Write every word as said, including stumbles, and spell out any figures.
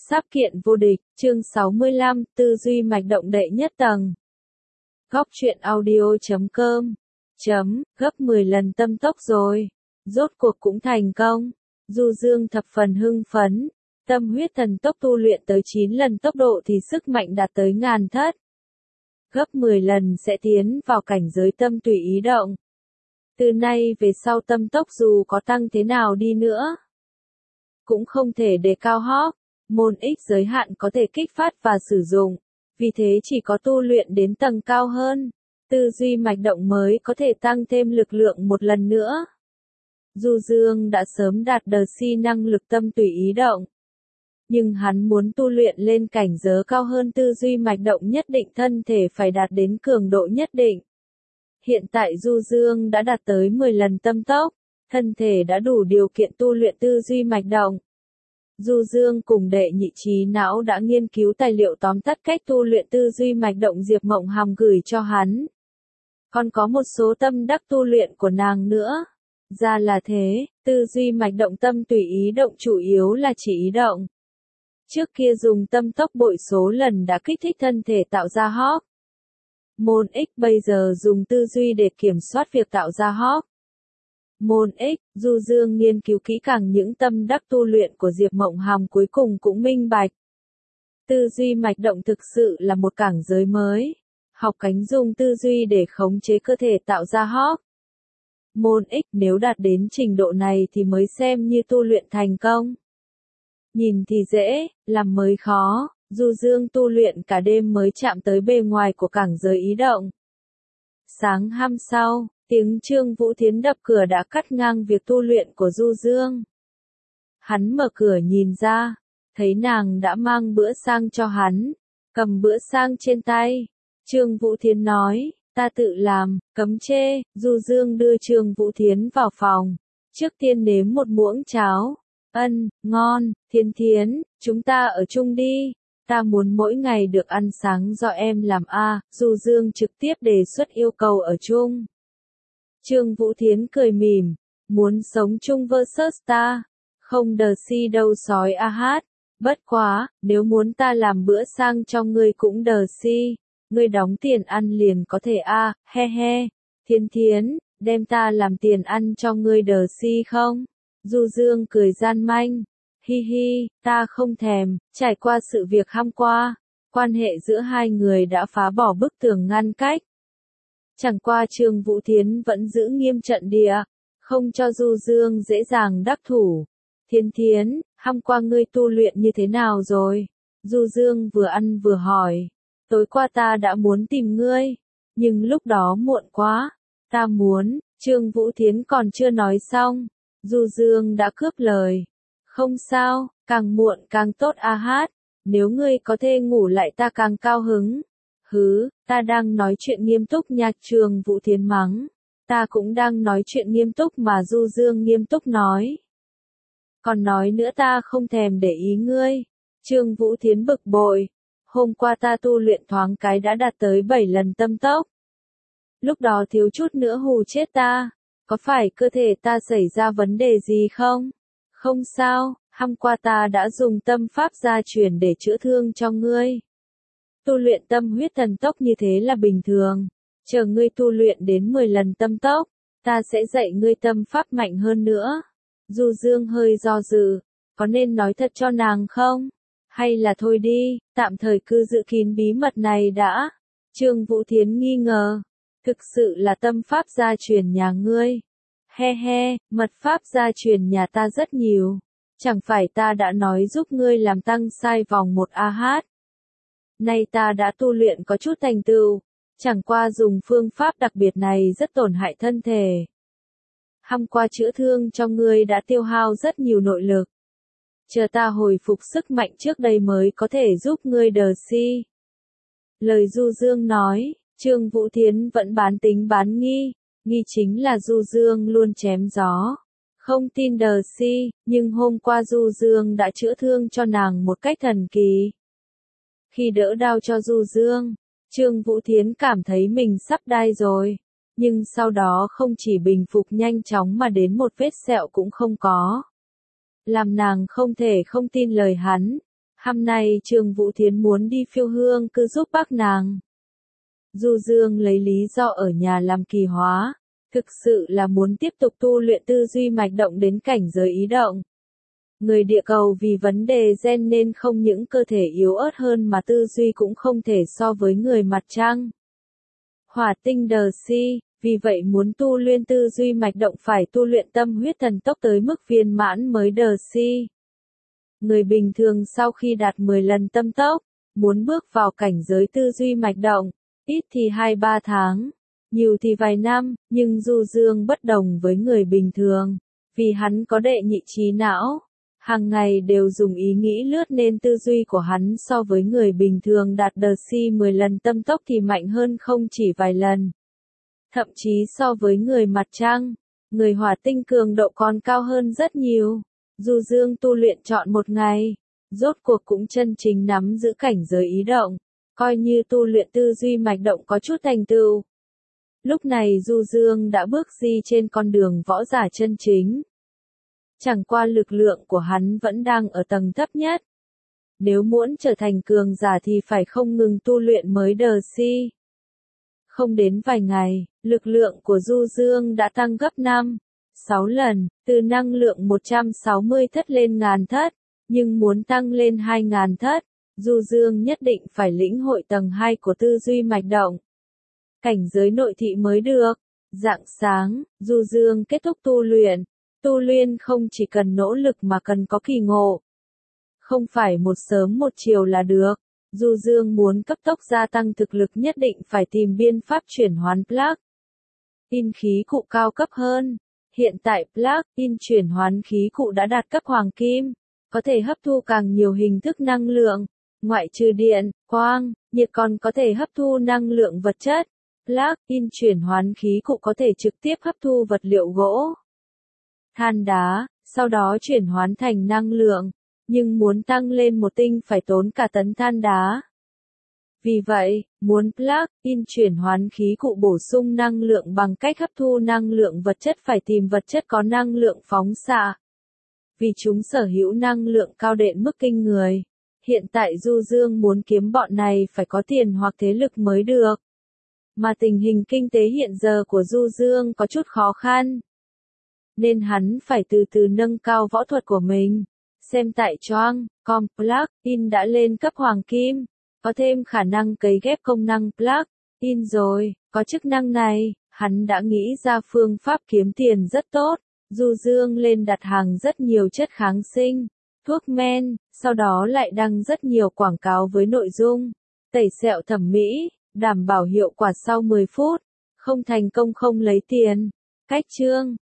Sắp kiện vô địch, chương sáu mươi lăm, tư duy mạch động đệ nhất tầng. Góc truyện audio chấm com chấm, gấp mười lần tâm tốc rồi. Rốt cuộc cũng thành công. Du Dương thập phần hưng phấn. Tâm huyết thần tốc tu luyện tới chín lần tốc độ thì sức mạnh đạt tới ngàn thất. Gấp mười lần sẽ tiến vào cảnh giới tâm tùy ý động. Từ nay về sau tâm tốc dù có tăng thế nào đi nữa, cũng không thể đề cao hót. Môn X giới hạn có thể kích phát và sử dụng, vì thế chỉ có tu luyện đến tầng cao hơn, tư duy mạch động mới có thể tăng thêm lực lượng một lần nữa. Du Dương đã sớm đạt đờ si năng lực tâm tùy ý động, nhưng hắn muốn tu luyện lên cảnh giới cao hơn tư duy mạch động nhất định thân thể phải đạt đến cường độ nhất định. Hiện tại Du Dương đã đạt tới mười lần tâm tốc, thân thể đã đủ điều kiện tu luyện tư duy mạch động. Du Dương cùng đệ nhị trí não đã nghiên cứu tài liệu tóm tắt cách tu luyện tư duy mạch động Diệp Mộng Hàm gửi cho hắn. Còn có một số tâm đắc tu luyện của nàng nữa. Ra là thế, tư duy mạch động tâm tùy ý động chủ yếu là chỉ ý động. Trước kia dùng tâm tốc bội số lần đã kích thích thân thể tạo ra hót. Môn X bây giờ dùng tư duy để kiểm soát việc tạo ra hót. Môn X, Du Dương nghiên cứu kỹ càng những tâm đắc tu luyện của Diệp Mộng Hàm cuối cùng cũng minh bạch. Tư duy mạch động thực sự là một cảng giới mới. Học cánh dùng tư duy để khống chế cơ thể tạo ra hót. Môn X nếu đạt đến trình độ này thì mới xem như tu luyện thành công. Nhìn thì dễ, làm mới khó. Du Dương tu luyện cả đêm mới chạm tới bề ngoài của cảng giới ý động. Sáng hôm sau, tiếng Trương Vũ Thiến đập cửa đã cắt ngang việc tu luyện của Du Dương. Hắn mở cửa nhìn ra, thấy nàng đã mang bữa sang cho hắn, cầm bữa sang trên tay. Trương Vũ Thiến nói, ta tự làm, cấm chê. Du Dương đưa Trương Vũ Thiến vào phòng, trước tiên nếm một muỗng cháo. Ân, ngon. Thiến Thiến, chúng ta ở chung đi. Ta muốn mỗi ngày được ăn sáng do em làm a. Du Dương trực tiếp đề xuất yêu cầu ở chung. Trương Vũ Thiến cười mỉm, muốn sống chung versus ta, không đờ si đâu sói a hát, bất quá, nếu muốn ta làm bữa sang cho ngươi cũng đờ si, ngươi đóng tiền ăn liền có thể a, he he. Thiến Thiến, đem ta làm tiền ăn cho ngươi đờ si không? Du Dương cười gian manh, hi hi, ta không thèm. Trải qua sự việc hôm qua, quan hệ giữa hai người đã phá bỏ bức tường ngăn cách. Chẳng qua Trương Vũ Thiến vẫn giữ nghiêm trận địa, không cho Du Dương dễ dàng đắc thủ. Thiến Thiến, hôm qua ngươi tu luyện như thế nào rồi? Du Dương vừa ăn vừa hỏi. Tối qua ta đã muốn tìm ngươi, nhưng lúc đó muộn quá. Ta muốn, Trương Vũ Thiến còn chưa nói xong. Du Dương đã cướp lời. Không sao, càng muộn càng tốt a hát. Nếu ngươi có thể ngủ lại ta càng cao hứng. Hứ, ta đang nói chuyện nghiêm túc nha. Trương Vũ Thiến mắng. Ta cũng đang nói chuyện nghiêm túc mà. Du Dương nghiêm túc nói. Còn nói nữa ta không thèm để ý ngươi. Trương Vũ Thiến bực bội. Hôm qua ta tu luyện thoáng cái đã đạt tới bảy lần tâm tốc. Lúc đó thiếu chút nữa hù chết ta. Có phải cơ thể ta xảy ra vấn đề gì không? Không sao, hôm qua ta đã dùng tâm pháp gia truyền để chữa thương cho ngươi. Tu luyện tâm huyết thần tốc như thế là bình thường. Chờ ngươi tu luyện đến mười lần tâm tốc, ta sẽ dạy ngươi tâm pháp mạnh hơn nữa. Du Dương hơi do dự, có nên nói thật cho nàng không? Hay là thôi đi, tạm thời cứ giữ kín bí mật này đã. Trương Vũ Thiến nghi ngờ, thực sự là tâm pháp gia truyền nhà ngươi. He he, mật pháp gia truyền nhà ta rất nhiều. Chẳng phải ta đã nói giúp ngươi làm tăng sai vòng một a hát. Nay ta đã tu luyện có chút thành tựu, chẳng qua dùng phương pháp đặc biệt này rất tổn hại thân thể. Hôm qua chữa thương cho ngươi đã tiêu hao rất nhiều nội lực. Chờ ta hồi phục sức mạnh trước đây mới có thể giúp ngươi đờ si. Lời Du Dương nói, Trương Vũ Thiến vẫn bán tính bán nghi, nghi chính là Du Dương luôn chém gió. Không tin đờ si, nhưng hôm qua Du Dương đã chữa thương cho nàng một cách thần kỳ. Khi đỡ đau cho Du Dương, Trương Vũ Thiến cảm thấy mình sắp đai rồi. Nhưng sau đó không chỉ bình phục nhanh chóng mà đến một vết sẹo cũng không có. Làm nàng không thể không tin lời hắn. Hôm nay Trương Vũ Thiến muốn đi phiêu hương cứ giúp bác nàng. Du Dương lấy lý do ở nhà làm kỳ hóa, thực sự là muốn tiếp tục tu luyện tư duy mạch động đến cảnh giới ý động. Người địa cầu vì vấn đề gen nên không những cơ thể yếu ớt hơn mà tư duy cũng không thể so với người mặt trăng. Hỏa tinh đờ si, vì vậy muốn tu luyện tư duy mạch động phải tu luyện tâm huyết thần tốc tới mức viên mãn mới đờ si. Người bình thường sau khi đạt mười lần tâm tốc, muốn bước vào cảnh giới tư duy mạch động, ít thì hai ba tháng, nhiều thì vài năm, nhưng Du Dương bất đồng với người bình thường, vì hắn có đệ nhị trí não, hàng ngày đều dùng ý nghĩ lướt nên tư duy của hắn so với người bình thường đạt đờ si mười lần tâm tốc thì mạnh hơn không chỉ vài lần. Thậm chí so với người mặt trăng, người hỏa tinh cường độ còn cao hơn rất nhiều. Du Dương tu luyện trọn một ngày, rốt cuộc cũng chân chính nắm giữ cảnh giới ý động, coi như tu luyện tư duy mạch động có chút thành tựu. Lúc này Du Dương đã bước đi trên con đường võ giả chân chính. Chẳng qua lực lượng của hắn vẫn đang ở tầng thấp nhất. Nếu muốn trở thành cường giả thì phải không ngừng tu luyện mới đờ si. Không đến vài ngày, lực lượng của Du Dương đã tăng gấp năm, sáu lần, từ năng lượng một trăm sáu mươi thất lên ngàn thất, nhưng muốn tăng lên hai ngàn thất, Du Dương nhất định phải lĩnh hội tầng hai của tư duy mạch động. Cảnh giới nội thị mới được. Rạng sáng, Du Dương kết thúc tu luyện. Tu luyện không chỉ cần nỗ lực mà cần có kỳ ngộ. Không phải một sớm một chiều là được. Du Dương muốn cấp tốc gia tăng thực lực nhất định phải tìm biên pháp chuyển hoán plug-in khí cụ cao cấp hơn. Hiện tại plug-in chuyển hoán khí cụ đã đạt cấp hoàng kim, có thể hấp thu càng nhiều hình thức năng lượng, ngoại trừ điện, quang, nhiệt còn có thể hấp thu năng lượng vật chất. Plug-in chuyển hoán khí cụ có thể trực tiếp hấp thu vật liệu gỗ, than đá, sau đó chuyển hoán thành năng lượng, nhưng muốn tăng lên một tinh phải tốn cả tấn than đá. Vì vậy, muốn plug-in chuyển hoán khí cụ bổ sung năng lượng bằng cách hấp thu năng lượng vật chất phải tìm vật chất có năng lượng phóng xạ. Vì chúng sở hữu năng lượng cao đến mức kinh người. Hiện tại Du Dương muốn kiếm bọn này phải có tiền hoặc thế lực mới được. Mà tình hình kinh tế hiện giờ của Du Dương có chút khó khăn. Nên hắn phải từ từ nâng cao võ thuật của mình. Xem tại Choang, com plug-in đã lên cấp hoàng kim. Có thêm khả năng cấy ghép công năng plug-in rồi. Có chức năng này, hắn đã nghĩ ra phương pháp kiếm tiền rất tốt. Du Dương lên đặt hàng rất nhiều chất kháng sinh, thuốc men, sau đó lại đăng rất nhiều quảng cáo với nội dung tẩy sẹo thẩm mỹ, đảm bảo hiệu quả sau mười phút, không thành công không lấy tiền. Cách chương